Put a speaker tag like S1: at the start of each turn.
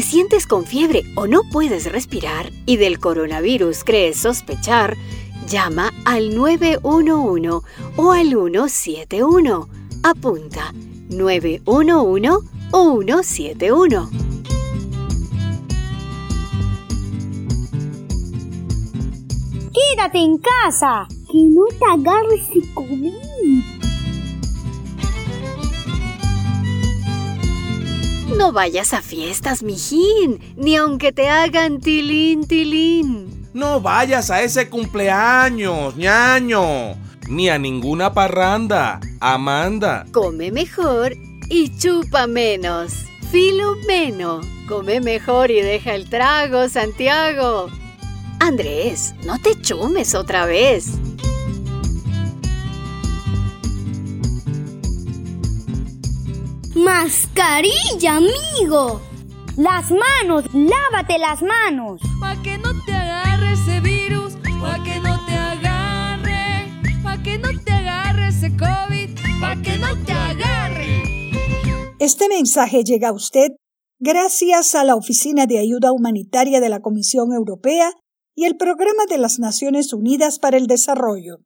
S1: te sientes con fiebre o no puedes respirar y del coronavirus crees sospechar, llama al 911 o al 171. Apunta, 911 o 171.
S2: Quédate en casa, que no te agarres de COVID.
S1: No vayas a fiestas, mijín, ni aunque te hagan tilín, tilín.
S3: No vayas a ese cumpleaños, ñaño, ni a ninguna parranda, Amanda.
S1: Come mejor y chupa menos. Filomeno, come mejor y deja el trago, Santiago. Andrés, no te chumes otra vez.
S2: ¡Mascarilla, amigo! ¡Las manos! ¡Lávate las manos!
S4: Pa' que no te agarre ese virus, pa' que no te agarre, pa' que no te agarre ese COVID, pa' que no te agarre.
S5: Este mensaje llega a usted gracias a la Oficina de Ayuda Humanitaria de la Comisión Europea y el Programa de las Naciones Unidas para el Desarrollo.